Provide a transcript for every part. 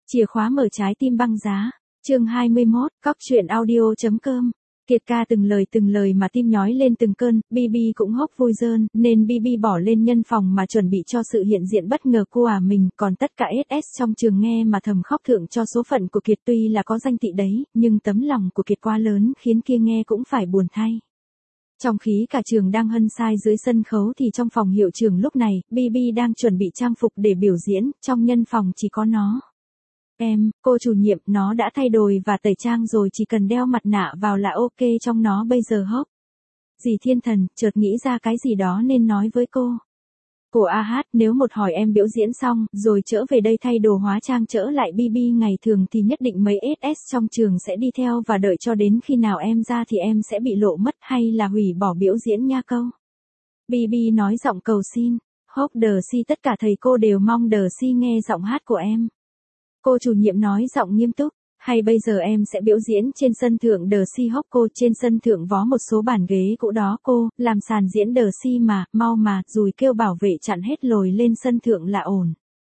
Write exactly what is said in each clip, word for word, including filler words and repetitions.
Chìa khóa mở trái tim băng giá. Chương hai mươi mốt, cóc truyện audio.com. Kiệt ca từng lời từng lời mà tim nhói lên từng cơn, Bibi cũng hốc vui rơn, nên Bibi bỏ lên nhân phòng mà chuẩn bị cho sự hiện diện bất ngờ của à mình, còn tất cả ét ét trong trường nghe mà thầm khóc thượng cho số phận của Kiệt tuy là có danh tị đấy, nhưng tấm lòng của Kiệt quá lớn khiến kia nghe cũng phải buồn thay. Trong khi cả trường đang hân sai dưới sân khấu thì trong phòng hiệu trưởng lúc này, Bibi đang chuẩn bị trang phục để biểu diễn, trong nhân phòng chỉ có nó. Em, cô chủ nhiệm, nó đã thay đồ và tẩy trang rồi, chỉ cần đeo mặt nạ vào là ok trong nó bây giờ hốc. Dì Thiên Thần, chợt nghĩ ra cái gì đó nên nói với cô. Cô a hát, nếu một hồi em biểu diễn xong, rồi trở về đây thay đồ hóa trang trở lại Bibi ngày thường thì nhất định mấy ét ét trong trường sẽ đi theo và đợi cho đến khi nào em ra thì em sẽ bị lộ mất hay là hủy bỏ biểu diễn nha câu. Bibi nói giọng cầu xin. Hốc đờ si, tất cả thầy cô đều mong đờ si nghe giọng hát của em. Cô chủ nhiệm nói giọng nghiêm túc, hay bây giờ em sẽ biểu diễn trên sân thượng đờ si hốc cô, trên sân thượng vó một số bàn ghế cũ đó cô, làm sàn diễn đờ si mà, mau mà, rồi kêu bảo vệ chặn hết lồi lên sân thượng là ổn.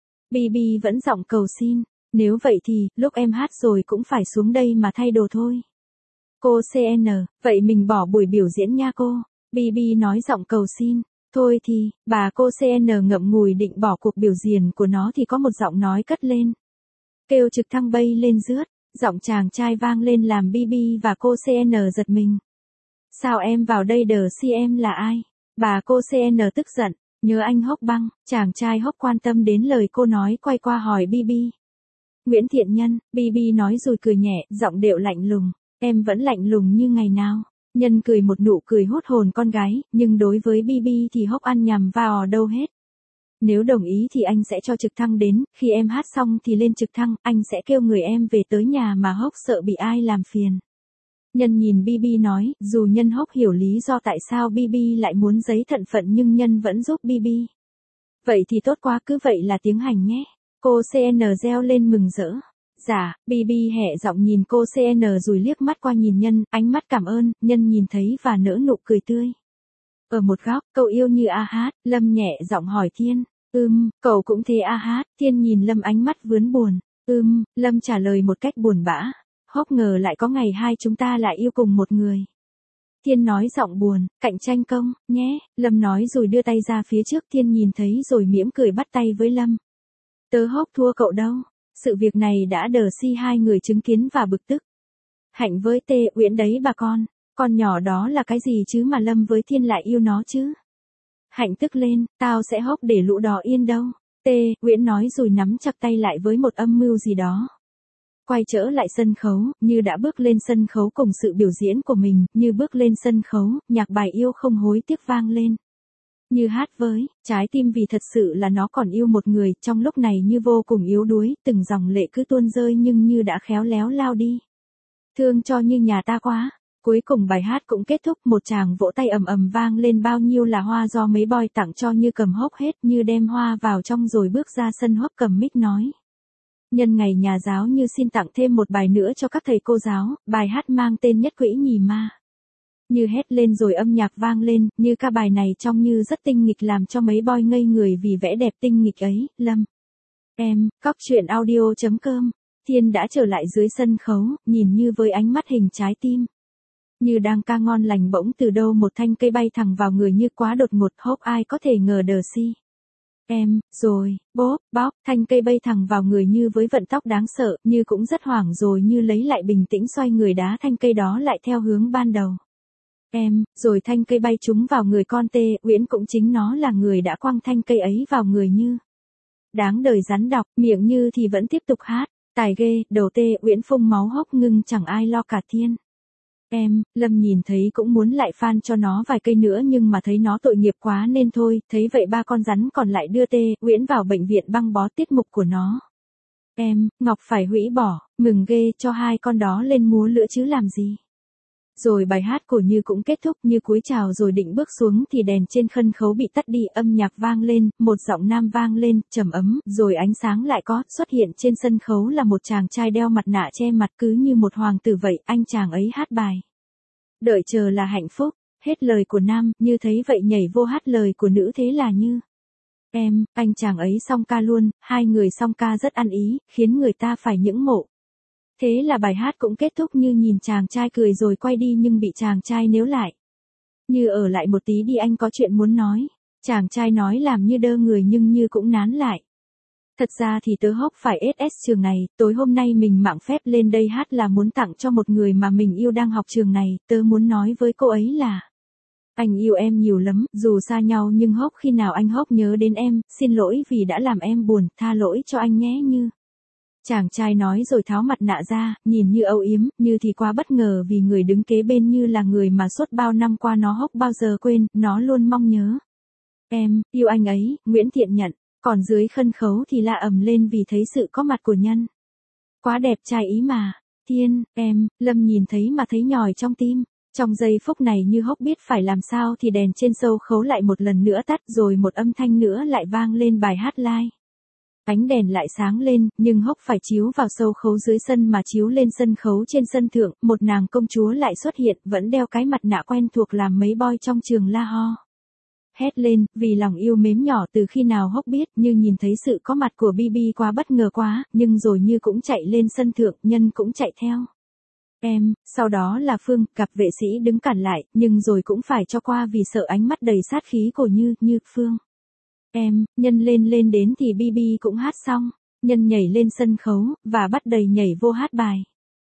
Bibi vẫn giọng cầu xin, nếu vậy thì, lúc em hát rồi cũng phải xuống đây mà thay đồ thôi. Cô xê en, vậy mình bỏ buổi biểu diễn nha cô. Bibi nói giọng cầu xin. Thôi thì, bà cô xê en ngậm ngùi định bỏ cuộc biểu diễn của nó thì có một giọng nói cất lên. Kêu trực thăng bay lên rướt, giọng chàng trai vang lên làm Bibi và cô xê en giật mình. Sao em vào đây đờ si, em là ai? Bà cô xê en tức giận, nhớ anh hốc băng, chàng trai hốc quan tâm đến lời cô nói quay qua hỏi Bibi. Nguyễn Thiện Nhân, Bibi nói rồi cười nhẹ, giọng điệu lạnh lùng, em vẫn lạnh lùng như ngày nào. Nhân cười một nụ cười hút hồn con gái, nhưng đối với Bibi thì hốc ăn nhằm vào đâu hết. Nếu đồng ý thì anh sẽ cho trực thăng đến, khi em hát xong thì lên trực thăng, anh sẽ kêu người em về tới nhà mà hốc sợ bị ai làm phiền. Nhân nhìn Bibi nói, dù Nhân hốc hiểu lý do tại sao Bibi lại muốn giấy thận phận nhưng Nhân vẫn giúp Bibi. Vậy thì tốt quá, cứ vậy là tiến hành nhé. Cô xê en reo lên mừng rỡ. Dạ, Bibi hẹ giọng nhìn cô xê en rồi liếc mắt qua nhìn Nhân, ánh mắt cảm ơn, Nhân nhìn thấy và nở nụ cười tươi. Ở một góc, cậu yêu như a hát, Lâm nhẹ giọng hỏi Thiên. Ừm, cậu cũng thế a hát, Thiên nhìn Lâm ánh mắt vướn buồn. Ừm, Lâm trả lời một cách buồn bã. Hốc ngờ lại có ngày hai chúng ta lại yêu cùng một người. Thiên nói giọng buồn, cạnh tranh công, nhé, Lâm nói rồi đưa tay ra phía trước. Thiên nhìn thấy rồi mỉm cười bắt tay với Lâm. Tớ hốc thua cậu đâu. Sự việc này đã đờ si hai người chứng kiến và bực tức. Hạnh với Tê Uyển đấy bà con, con nhỏ đó là cái gì chứ mà Lâm với Thiên lại yêu nó chứ? Hạnh tức lên, tao sẽ hốc để lũ đó yên đâu. Tê Uyển nói rồi nắm chặt tay lại với một âm mưu gì đó. Quay trở lại sân khấu, như đã bước lên sân khấu cùng sự biểu diễn của mình, như bước lên sân khấu, nhạc bài yêu không hối tiếc vang lên. Như hát với, trái tim vì thật sự là nó còn yêu một người, trong lúc này như vô cùng yếu đuối, từng dòng lệ cứ tuôn rơi nhưng như đã khéo léo lao đi. Thương cho như nhà ta quá. Cuối cùng bài hát cũng kết thúc, một tràng vỗ tay ầm ầm vang lên, bao nhiêu là hoa do mấy boy tặng cho Như cầm hốc hết, Như đem hoa vào trong rồi bước ra sân hốc cầm mic nói. Nhân ngày nhà giáo Như xin tặng thêm một bài nữa cho các thầy cô giáo, bài hát mang tên Nhất Quỹ Nhì Ma. Như hét lên rồi âm nhạc vang lên, Như ca bài này trong Như rất tinh nghịch làm cho mấy boy ngây người vì vẻ đẹp tinh nghịch ấy. Lâm. Em, cóc truyện audio.com. Thiên đã trở lại dưới sân khấu, nhìn Như với ánh mắt hình trái tim. Như đang ca ngon lành bỗng từ đâu một thanh cây bay thẳng vào người Như quá đột ngột, hốc ai có thể ngờ đờ si. Em, rồi, bốp, bóp, thanh cây bay thẳng vào người Như với vận tốc đáng sợ, Như cũng rất hoảng rồi Như lấy lại bình tĩnh xoay người đá thanh cây đó lại theo hướng ban đầu. Em, rồi thanh cây bay trúng vào người con Tê Uyển, cũng chính nó là người đã quăng thanh cây ấy vào người Như. Đáng đời rắn độc, miệng Như thì vẫn tiếp tục hát, tài ghê, đầu Tê Uyển phun máu hốc ngưng chẳng ai lo cả. Thiên. Em, Lâm nhìn thấy cũng muốn lại fan cho nó vài cây nữa nhưng mà thấy nó tội nghiệp quá nên thôi, thấy vậy ba con rắn còn lại đưa Tê Uyển vào bệnh viện băng bó tiết mục của nó. Em, Ngọc phải hủy bỏ, mừng ghê cho hai con đó lên múa lửa chứ làm gì. Rồi bài hát của Như cũng kết thúc, Như cúi chào rồi định bước xuống thì đèn trên sân khấu bị tắt đi, âm nhạc vang lên, một giọng nam vang lên, trầm ấm, rồi ánh sáng lại có, xuất hiện trên sân khấu là một chàng trai đeo mặt nạ che mặt cứ như một hoàng tử vậy, anh chàng ấy hát bài. Đợi chờ là hạnh phúc, hết lời của nam, Như thấy vậy nhảy vô hát lời của nữ, thế là Như. Em, anh chàng ấy song ca luôn, hai người song ca rất ăn ý, khiến người ta phải ngưỡng mộ. Thế là bài hát cũng kết thúc như nhìn chàng trai cười rồi quay đi nhưng bị chàng trai níu lại. Như ở lại một tí đi, anh có chuyện muốn nói. Chàng trai nói làm như đơ người nhưng Như cũng nán lại. Thật ra thì tớ hốc phải ét ét trường này, tối hôm nay mình mạn phép lên đây hát là muốn tặng cho một người mà mình yêu đang học trường này, tớ muốn nói với cô ấy là anh yêu em nhiều lắm, dù xa nhau nhưng hốc khi nào anh hốc nhớ đến em, xin lỗi vì đã làm em buồn, tha lỗi cho anh nhé Như. Chàng trai nói rồi tháo mặt nạ ra, nhìn Như âu yếm, Như thì quá bất ngờ vì người đứng kế bên Như là người mà suốt bao năm qua nó hốc bao giờ quên, nó luôn mong nhớ. Em, yêu anh ấy, Nguyễn Thiện nhận. Còn dưới sân khấu thì la ầm lên vì thấy sự có mặt của Nhân. Quá đẹp trai ý mà. Thiên, em, Lâm nhìn thấy mà thấy nhòi trong tim. Trong giây phút này Như hốc biết phải làm sao thì đèn trên sân khấu lại một lần nữa tắt rồi một âm thanh nữa lại vang lên bài hát live. Ánh đèn lại sáng lên, nhưng hốc phải chiếu vào sân khấu dưới sân mà chiếu lên sân khấu trên sân thượng, một nàng công chúa lại xuất hiện, vẫn đeo cái mặt nạ quen thuộc làm mấy boy trong trường la ho. Hét lên, vì lòng yêu mến nhỏ từ khi nào hốc biết, Như nhìn thấy sự có mặt của bi bi quá bất ngờ quá, nhưng rồi Như cũng chạy lên sân thượng, Nhân cũng chạy theo. Em, sau đó là Phương, cặp vệ sĩ đứng cản lại, nhưng rồi cũng phải cho qua vì sợ ánh mắt đầy sát khí của Như, Như, Phương. Em, Nhân lên lên đến thì bi bi cũng hát xong, Nhân nhảy lên sân khấu, và bắt đầy nhảy vô hát bài.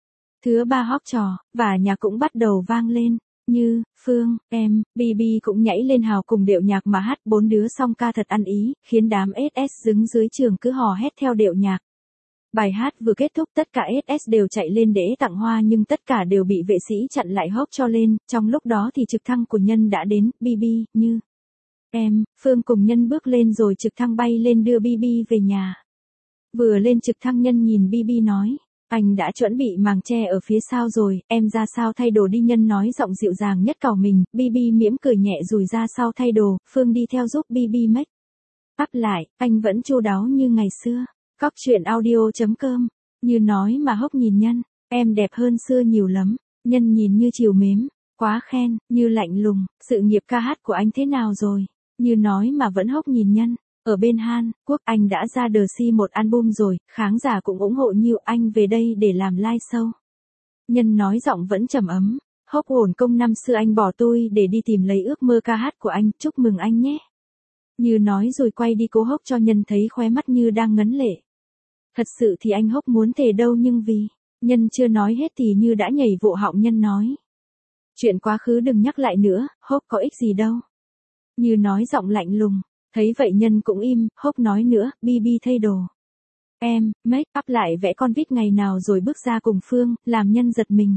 Thứ ba hóc trò, và nhạc cũng bắt đầu vang lên. Như, Phương, em, bi bi cũng nhảy lên hào cùng điệu nhạc mà hát, bốn đứa song ca thật ăn ý, khiến đám ét ét đứng dưới trường cứ hò hét theo điệu nhạc. Bài hát vừa kết thúc tất cả ét ét đều chạy lên để tặng hoa nhưng tất cả đều bị vệ sĩ chặn lại hốc cho lên, trong lúc đó thì trực thăng của Nhân đã đến, bi bi, Như. Em, Phương cùng Nhân bước lên rồi trực thăng bay lên đưa bi bi về nhà. Vừa lên trực thăng Nhân nhìn bi bi nói. Anh đã chuẩn bị màng che ở phía sau rồi, em ra sao thay đồ đi Nhân nói giọng dịu dàng nhất cào mình, bi bi mỉm cười nhẹ rồi ra sau thay đồ, Phương đi theo giúp bi bi make up lại, anh vẫn chu đáo như ngày xưa. Cóc truyện audio chấm com, Như nói mà hốc nhìn Nhân, em đẹp hơn xưa nhiều lắm, Nhân nhìn Như chiều mến, quá khen, Như lạnh lùng, sự nghiệp ca hát của anh thế nào rồi, Như nói mà vẫn hốc nhìn Nhân. Ở bên Hàn Quốc anh đã ra The Si một album rồi, khán giả cũng ủng hộ nhiều, anh về đây để làm live show. Nhân nói giọng vẫn trầm ấm, hốc hồn công năm xưa anh bỏ tôi để đi tìm lấy ước mơ ca hát của anh, chúc mừng anh nhé. Như nói rồi quay đi cố hốc cho Nhân thấy khóe mắt Như đang ngấn lệ. Thật sự thì anh hốc muốn thề đâu nhưng vì, Nhân chưa nói hết thì Như đã nhảy vỗ họng Nhân nói. Chuyện quá khứ đừng nhắc lại nữa, hốc có ích gì đâu. Như nói giọng lạnh lùng. Thấy vậy Nhân cũng im, hốc nói nữa, bi bi thay đồ. Em, make up lại vẽ con vít ngày nào rồi bước ra cùng Phương, làm Nhân giật mình.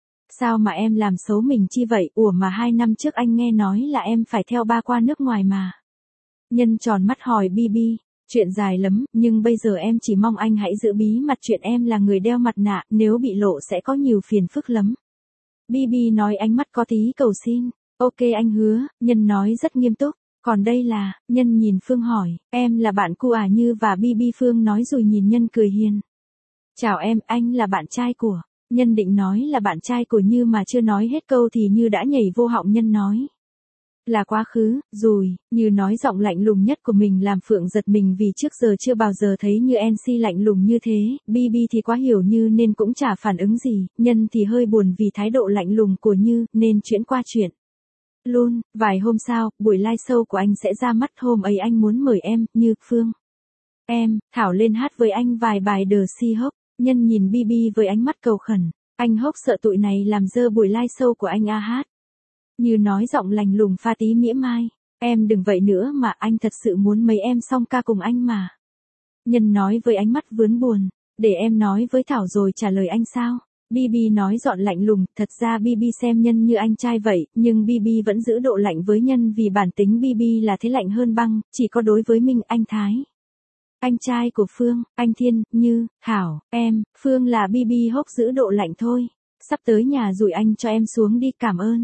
Sao mà em làm xấu mình chi vậy, ủa mà hai năm trước anh nghe nói là em phải theo ba qua nước ngoài mà. Nhân tròn mắt hỏi bi bi, chuyện dài lắm, nhưng bây giờ em chỉ mong anh hãy giữ bí mật chuyện em là người đeo mặt nạ, nếu bị lộ sẽ có nhiều phiền phức lắm. Bi bi nói ánh mắt có tí cầu xin, ok anh hứa, Nhân nói rất nghiêm túc. Còn đây là, Nhân nhìn Phương hỏi, em là bạn cu à Như và bi bi Phương nói rồi nhìn Nhân cười hiền. Chào em, anh là bạn trai của, Nhân định nói là bạn trai của Như mà chưa nói hết câu thì Như đã nhảy vô họng Nhân nói. Là quá khứ, rồi, Như nói giọng lạnh lùng nhất của mình làm Phượng giật mình vì trước giờ chưa bao giờ thấy Như em xê lạnh lùng như thế, bi bi thì quá hiểu Như nên cũng chả phản ứng gì, Nhân thì hơi buồn vì thái độ lạnh lùng của Như nên chuyển qua chuyện. Luôn, vài hôm sau, buổi live show của anh sẽ ra mắt, hôm ấy anh muốn mời em, Như, Phương. Em, Thảo lên hát với anh vài bài The Si hốc, Nhân nhìn bi bi với ánh mắt cầu khẩn, anh hốc sợ tụi này làm dơ buổi live show của anh a hát. Như nói giọng lành lùng pha tí mỉa mai, em đừng vậy nữa mà anh thật sự muốn mấy em song ca cùng anh mà. Nhân nói với ánh mắt vướn buồn, để em nói với Thảo rồi trả lời anh sao. bi bi nói giọng lạnh lùng, thật ra bi bi xem Nhân như anh trai vậy, nhưng bi bi vẫn giữ độ lạnh với Nhân vì bản tính bi bi là thế lạnh hơn băng, chỉ có đối với mình anh Thái. Anh trai của Phương, anh Thiên, Như, Thảo, em, Phương là bi bi hốc giữ độ lạnh thôi. Sắp tới nhà rủi anh cho em xuống đi, cảm ơn.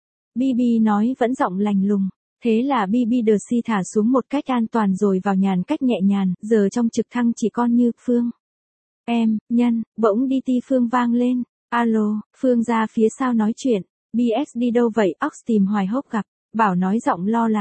bi bi nói vẫn giọng lạnh lùng. Thế là bi bi The Si thả xuống một cách an toàn rồi vào nhàn cách nhẹ nhàng, giờ trong trực thăng chỉ còn Như, Phương. Em, Nhân, bỗng đê tê Phương vang lên. Alo, Phương ra phía sau nói chuyện. bê ét đi đâu vậy? Ox tìm hoài hốc gặp. Bảo nói giọng lo lắng.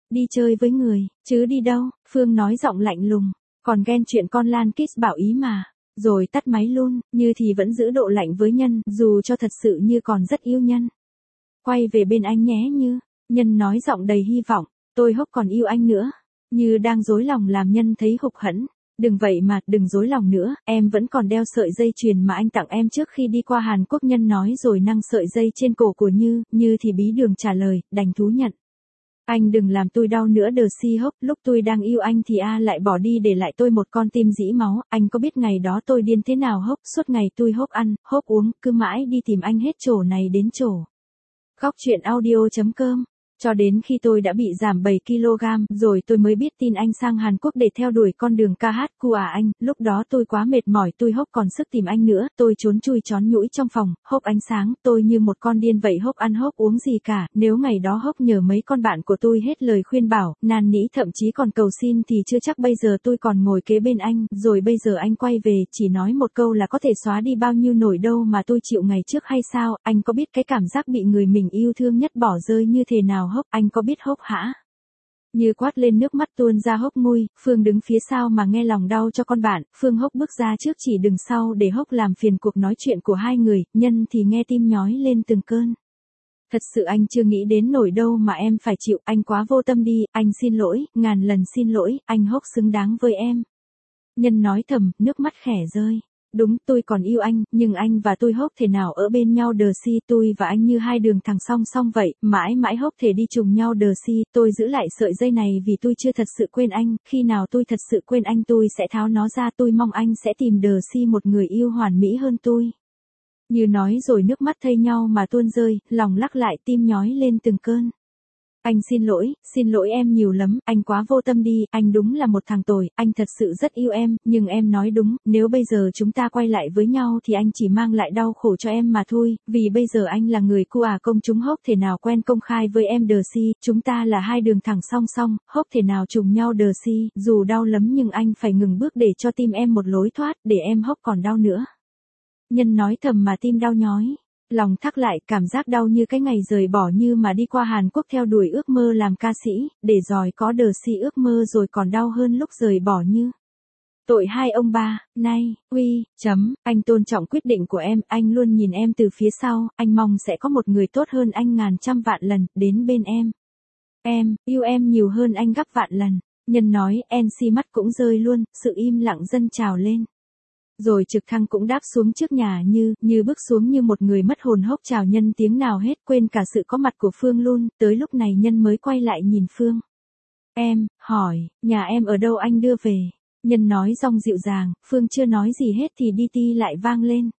Đi chơi với người, chứ đi đâu, Phương nói giọng lạnh lùng. Còn ghen chuyện con Lan Kiss bảo ý mà. Rồi tắt máy luôn, Như thì vẫn giữ độ lạnh với Nhân, dù cho thật sự Như còn rất yêu Nhân. Quay về bên anh nhé Như. Nhân nói giọng đầy hy vọng. Tôi Hốc còn yêu anh nữa. Như đang dối lòng làm Nhân thấy hụt hẫng. Đừng vậy mà, đừng dối lòng nữa, em vẫn còn đeo sợi dây chuyền mà anh tặng em trước khi đi qua Hàn Quốc. Nhân nói rồi nâng sợi dây trên cổ của Như, Như thì bí đường trả lời, đành thú nhận. Anh đừng làm tôi đau nữa đờ si Hốc, lúc tôi đang yêu anh thì A lại bỏ đi để lại tôi một con tim dĩ máu, anh có biết ngày đó tôi điên thế nào Hốc, suốt ngày tôi Hốc ăn, Hốc uống, cứ mãi đi tìm anh hết chỗ này đến chỗ. Góc truyện audio.com. Cho đến khi tôi đã bị giảm bảy ki lô gam, rồi tôi mới biết tin anh sang Hàn Quốc để theo đuổi con đường ca hát của à anh, lúc đó tôi quá mệt mỏi tôi Hốc còn sức tìm anh nữa, tôi trốn chui trón nhũi trong phòng, Hốc ánh sáng, tôi như một con điên vậy Hốc ăn Hốc uống gì cả, nếu ngày đó Hốc nhờ mấy con bạn của tôi hết lời khuyên bảo, năn nỉ thậm chí còn cầu xin thì chưa chắc bây giờ tôi còn ngồi kế bên anh, rồi bây giờ anh quay về, chỉ nói một câu là có thể xóa đi bao nhiêu nỗi đau mà tôi chịu ngày trước hay sao, anh có biết cái cảm giác bị người mình yêu thương nhất bỏ rơi như thế nào Hốc, anh có biết Hốc hả? Như quát lên nước mắt tuôn ra Hốc ngui, Phương đứng phía sau mà nghe lòng đau cho con bạn, Phương Hốc bước ra trước chỉ đừng sau để Hốc làm phiền cuộc nói chuyện của hai người, Nhân thì nghe tim nhói lên từng cơn. Thật sự anh chưa nghĩ đến nổi đâu mà em phải chịu, anh quá vô tâm đi, anh xin lỗi, ngàn lần xin lỗi, anh Hốc xứng đáng với em. Nhân nói thầm, nước mắt khẽ rơi. Đúng, tôi còn yêu anh, nhưng anh và tôi Hốc thể nào ở bên nhau đờ si, tôi và anh như hai đường thẳng song song vậy, mãi mãi Hốc thể đi trùng nhau đờ si, tôi giữ lại sợi dây này vì tôi chưa thật sự quên anh, khi nào tôi thật sự quên anh tôi sẽ tháo nó ra, tôi mong anh sẽ tìm đờ si một người yêu hoàn mỹ hơn tôi. Như nói rồi nước mắt thay nhau mà tuôn rơi, lòng lắc lại tim nhói lên từng cơn. Anh xin lỗi, xin lỗi em nhiều lắm, anh quá vô tâm đi, anh đúng là một thằng tồi, anh thật sự rất yêu em, nhưng em nói đúng, nếu bây giờ chúng ta quay lại với nhau thì anh chỉ mang lại đau khổ cho em mà thôi, vì bây giờ anh là người cu à công chúng Hốc thể nào quen công khai với em đờ si, chúng ta là hai đường thẳng song song, Hốc thể nào trùng nhau đờ si, dù đau lắm nhưng anh phải ngừng bước để cho tim em một lối thoát, để em Hốc còn đau nữa. Nhân nói thầm mà tim đau nhói. Lòng thắc lại, cảm giác đau như cái ngày rời bỏ Như mà đi qua Hàn Quốc theo đuổi ước mơ làm ca sĩ, để rồi có đờ si ước mơ rồi còn đau hơn lúc rời bỏ Như. Tội hai ông ba, nay, uy, chấm, anh tôn trọng quyết định của em, anh luôn nhìn em từ phía sau, anh mong sẽ có một người tốt hơn anh ngàn trăm vạn lần, đến bên em. Em, yêu em nhiều hơn anh gấp vạn lần. Nhân nói, en xê mắt cũng rơi luôn, sự im lặng dâng trào lên. Rồi trực thăng cũng đáp xuống trước nhà Như, Như bước xuống như một người mất hồn Hốc chào Nhân tiếng nào hết, quên cả sự có mặt của Phương luôn, tới lúc này Nhân mới quay lại nhìn Phương. Em, hỏi, nhà em ở đâu anh đưa về? Nhân nói giọng dịu dàng, Phương chưa nói gì hết thì đi ti lại vang lên.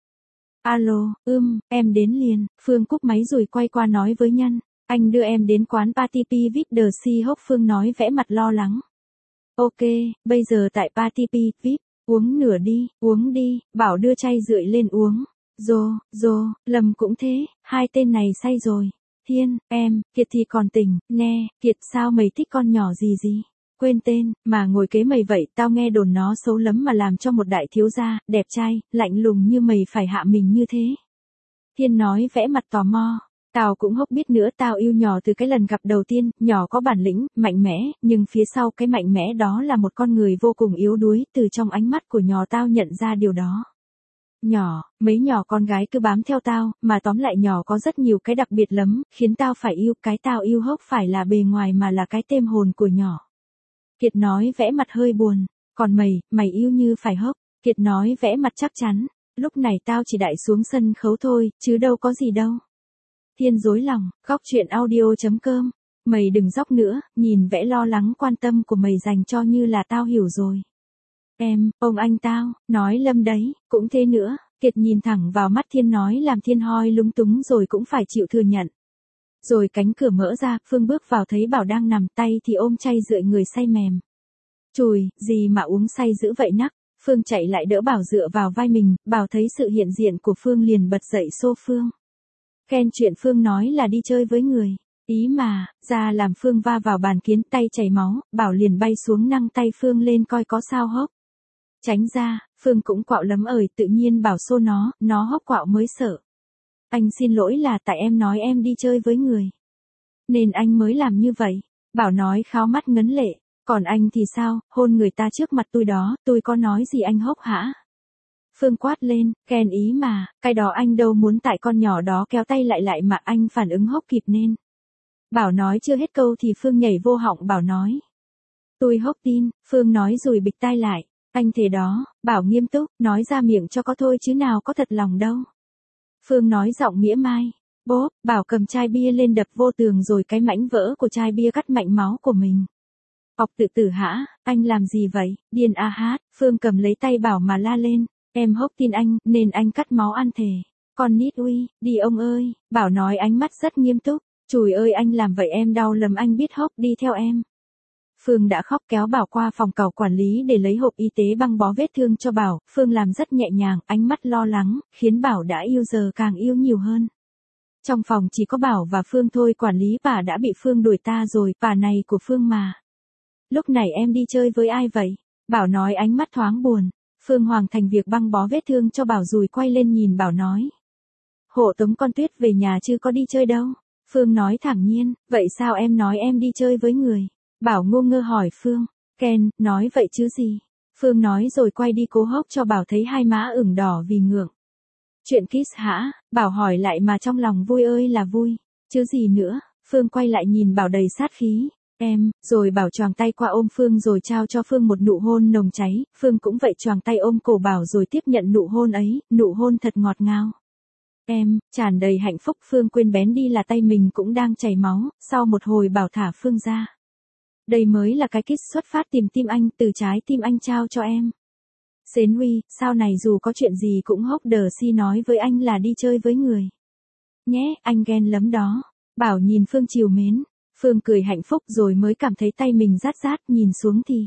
Alo, ưm, em đến liền, Phương cúp máy rồi quay qua nói với Nhân, anh đưa em đến quán Party P vê i pê đờ si Hốc Phương nói vẽ mặt lo lắng. Ok, bây giờ tại Party P vê i pê. Uống nửa đi, uống đi, bảo đưa chai rượi lên uống. Dô, dô, Lâm cũng thế, hai tên này say rồi. Thiên, em, Kiệt thì còn tỉnh, nè, Kiệt sao mày thích con nhỏ gì gì? Quên tên, mà ngồi kế mày vậy, tao nghe đồn nó xấu lắm mà làm cho một đại thiếu gia, đẹp trai, lạnh lùng như mày phải hạ mình như thế. Thiên nói vẽ mặt tò mò. Tao cũng Hốc biết nữa, tao yêu nhỏ từ cái lần gặp đầu tiên, nhỏ có bản lĩnh, mạnh mẽ, nhưng phía sau cái mạnh mẽ đó là một con người vô cùng yếu đuối, từ trong ánh mắt của nhỏ tao nhận ra điều đó. Nhỏ, mấy nhỏ con gái cứ bám theo tao, mà tóm lại nhỏ có rất nhiều cái đặc biệt lắm, khiến tao phải yêu, cái tao yêu Hốc phải là bề ngoài mà là cái tâm hồn của nhỏ. Kiệt nói vẽ mặt hơi buồn, còn mày, mày yêu Như phải Hốc? Kiệt nói vẽ mặt chắc chắn, lúc này tao chỉ đại xuống sân khấu thôi, chứ đâu có gì đâu. Thiên dối lòng, góc truyện audio.com. Mày đừng dóc nữa, nhìn vẻ lo lắng quan tâm của mày dành cho Như là tao hiểu rồi. Em, ông anh tao, nói Lâm đấy, cũng thế nữa. Kiệt nhìn thẳng vào mắt Thiên nói làm Thiên hoi lúng túng rồi cũng phải chịu thừa nhận. Rồi cánh cửa mở ra, Phương bước vào thấy Bảo đang nằm, tay thì ôm chay rượi người say mềm. Chùi, gì mà uống say dữ vậy nắc. Phương chạy lại đỡ Bảo dựa vào vai mình, Bảo thấy sự hiện diện của Phương liền bật dậy xô Phương. Khen chuyện Phương nói là đi chơi với người. Ý mà, ra làm Phương va vào bàn kiến, tay chảy máu, Bảo liền bay xuống nâng tay Phương lên coi có sao Hốc. Tránh ra, Phương cũng quạo lắm ời, tự nhiên Bảo xô nó, nó Hốc quạo mới sợ. Anh xin lỗi là tại em nói em đi chơi với người. Nên anh mới làm như vậy. Bảo nói kháo mắt ngấn lệ, còn anh thì sao, hôn người ta trước mặt tôi đó, tôi có nói gì anh hốc hả? Phương quát lên, Ken ý mà, cái đó anh đâu muốn tại con nhỏ đó kéo tay lại lại mà anh phản ứng hốc kịp nên. Bảo nói chưa hết câu thì Phương nhảy vô họng Bảo nói. Tôi hốc tin, Phương nói rồi bịch tai lại, anh thế đó, Bảo nghiêm túc, nói ra miệng cho có thôi chứ nào có thật lòng đâu. Phương nói giọng mỉa mai, bốp, Bảo cầm chai bia lên đập vô tường rồi cái mảnh vỡ của chai bia cắt mạnh máu của mình. Học tự tử hả, anh làm gì vậy, điên a hát, Phương cầm lấy tay Bảo mà la lên, em hốc tin anh, nên anh cắt máu ăn thề. Con nít uy, đi ông ơi, Bảo nói ánh mắt rất nghiêm túc, chùi ơi anh làm vậy em đau lắm anh biết hốc đi theo em. Phương đã khóc kéo Bảo qua phòng cầu quản lý để lấy hộp y tế băng bó vết thương cho Bảo, Phương làm rất nhẹ nhàng, ánh mắt lo lắng, khiến Bảo đã yêu giờ càng yêu nhiều hơn. Trong phòng chỉ có Bảo và Phương thôi, quản lý bà đã bị Phương đuổi ta rồi, bà này của Phương mà. Lúc này em đi chơi với ai vậy? Bảo nói ánh mắt thoáng buồn. Phương hoàn thành việc băng bó vết thương cho Bảo rồi quay lên nhìn Bảo nói. Hộ tống con Tuyết về nhà chứ có đi chơi đâu. Phương nói thẳng nhiên, vậy sao em nói em đi chơi với người? Bảo ngu ngơ hỏi Phương, Ken, nói vậy chứ gì? Phương nói rồi quay đi cố hốc cho Bảo thấy hai má ửng đỏ vì ngượng. Chuyện kiss hả? Bảo hỏi lại mà trong lòng vui ơi là vui. Chứ gì nữa? Phương quay lại nhìn Bảo đầy sát khí. Em, rồi Bảo choàng tay qua ôm Phương rồi trao cho Phương một nụ hôn nồng cháy, Phương cũng vậy choàng tay ôm cổ Bảo rồi tiếp nhận nụ hôn ấy, nụ hôn thật ngọt ngào. Em, tràn đầy hạnh phúc. Phương quên bén đi là tay mình cũng đang chảy máu, sau một hồi Bảo thả Phương ra. Đây mới là cái kiss xuất phát tìm tim anh, từ trái tim anh trao cho em. Xến Huy, sau này dù có chuyện gì cũng hốc đờ si nói với anh là đi chơi với người. Nhé, anh ghen lắm đó. Bảo nhìn Phương chiều mến. Phương cười hạnh phúc rồi mới cảm thấy tay mình rát rát, nhìn xuống thì.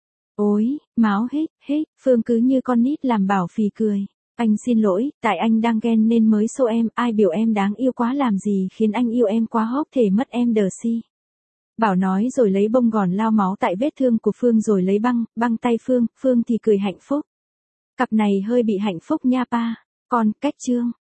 Ôi, máu hết, hết, Phương cứ như con nít làm Bảo phì cười. Anh xin lỗi, tại anh đang ghen nên mới xô em, ai biểu em đáng yêu quá làm gì khiến anh yêu em quá hốc thể mất em đờ si. Bảo nói rồi lấy bông gòn lau máu tại vết thương của Phương rồi lấy băng, băng tay Phương, Phương thì cười hạnh phúc. Cặp này hơi bị hạnh phúc nha pa. Con, cách chương.